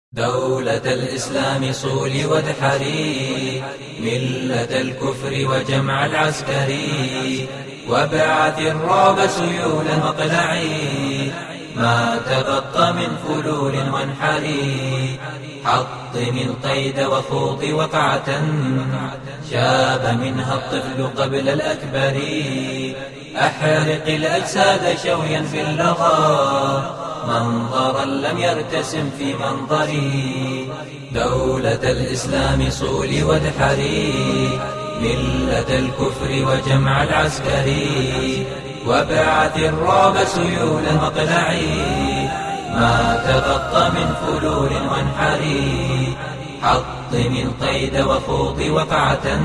دولة الإسلام صول وادحري ملة الكفر وجمع العسكري، وابعث الرعب سيولا واقلعي ما تبقى من فلول وانحري. حطم القيد وخوض وقعة شاب منها الطفل قبل الأكبر. أحرق الأجساد شويا في اللظى منظرا لم يرتسم في منظري. دولة الإسلام صول وادحري ملة الكفر وجمع العسكري، وابعث الرعب سيولا واقلعي ما تبقى من فلول وانحري. حطم القيد وخوض وقعة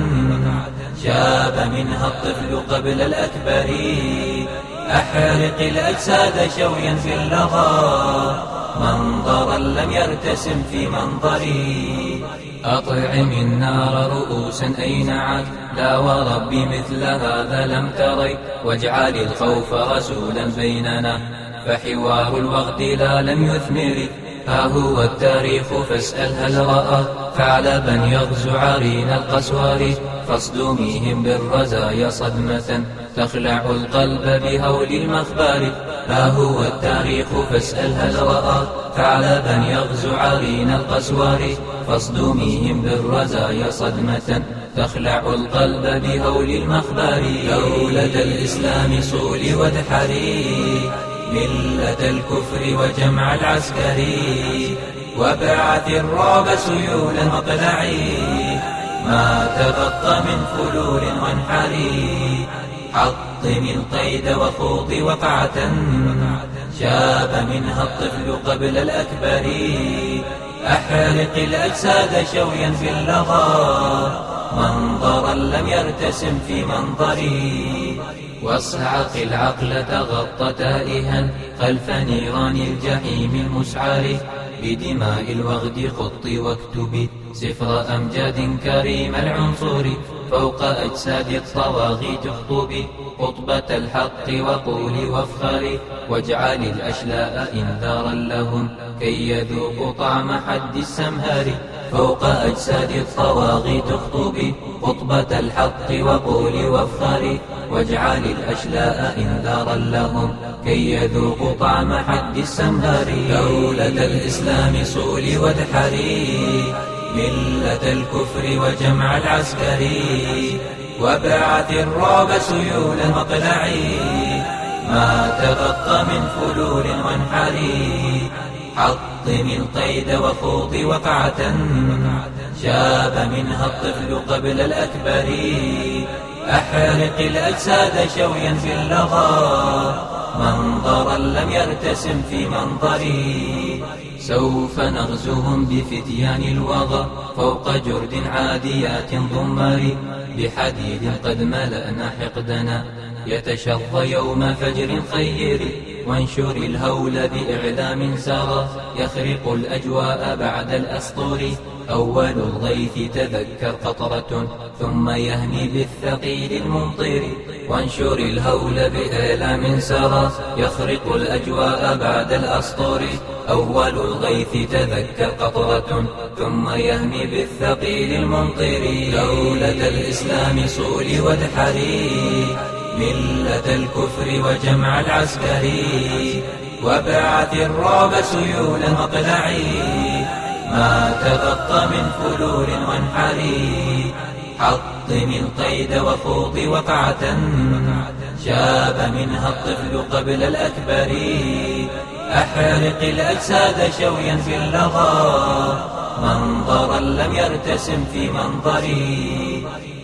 شاب منها الطفل قبل الأكبر. أحرق الأجساد شويا في اللظى منظرا لم يرتسم في منظري. أطعم النار رؤوسا أينعت لا وربي مثل هذا لم تري، واجعل الخوف رسولا بيننا فحوار الوغد لا لم يثمر. ها هو التاريخ فاسأل هل رأى ثعلبا يغزو عرين القسور، فاصدميهم بالرزايا صدمة تخلع القلب بهول المخبار. ها هو التاريخ فاسأل هل رأى ثعلبا يغزو عرين القسور، فاصدميهم بالرزايا صدمة تخلع القلب بهول المخبار. دولة الإسلام صول وادحري ملة الكفر وجمع العسكري، وابعث الرعب سيولا واقلعي ما تبقى من فلول وانحري. حطم القيد وخوض وقعة شاب منها الطفل قبل الأكبر. أحرق الأجساد شويا في اللظى منظرا لم يرتسم في منظري. واصعق العقل تغطى تائها خلف نيران الجحيم المسعر. بدماء الوغد خط واكتب سفر أمجاد كريم العنصر. فوق أجساد الطواغيت اخطب خطبة الحق وقول وافخر، واجعل الأشلاء إنذارا لهم كي يذوقوا طعم حد السمهار. فوق أجساد الطواغيت اخطب خطبة الحق وقول وافخر، واجعل الأشلاء إنذارا لهم كي يذوقوا طعم حد السمهار. دولة الإسلام صول وادحري ملة الكفر وجمع العسكري، وابعث الرعب سيولا واقلعي ما تبقى من فلول وانحري. حطم القيد وخوض وقعة شاب منها الطفل قبل الأكبر. أحرق الأجساد شويا في اللظى منظرا لم يرتسم في منظري. سوف نغزوهم بفتيان الوغى فوق جرد عاديات ضمار. بحديد قد ملأنا حقدنا يتشظى يوم فجر خير. وانشر الهول بإعلام سرى يخرق الأجواء بعد الأسطور. أول الغيث تذكر قطرة ثم يهمي بالثقيل الممطر. وانشر الهول بإعلام سرى يخرق الأجواء بعد الأسطور. أول الغيث تذكر قطرة ثم يهمي بالثقيل الممطر. دولة الإسلام صول وادحري ملة الكفر وجمع العسكري، وابعث الرعب سيولا واقلعي ما تبقى من فلول وانحري. حطم القيد وخوض وقعة شاب منها الطفل قبل الأكبر. أحرق الأجساد شويا في اللظى منظرا لم يرتسم في منظري.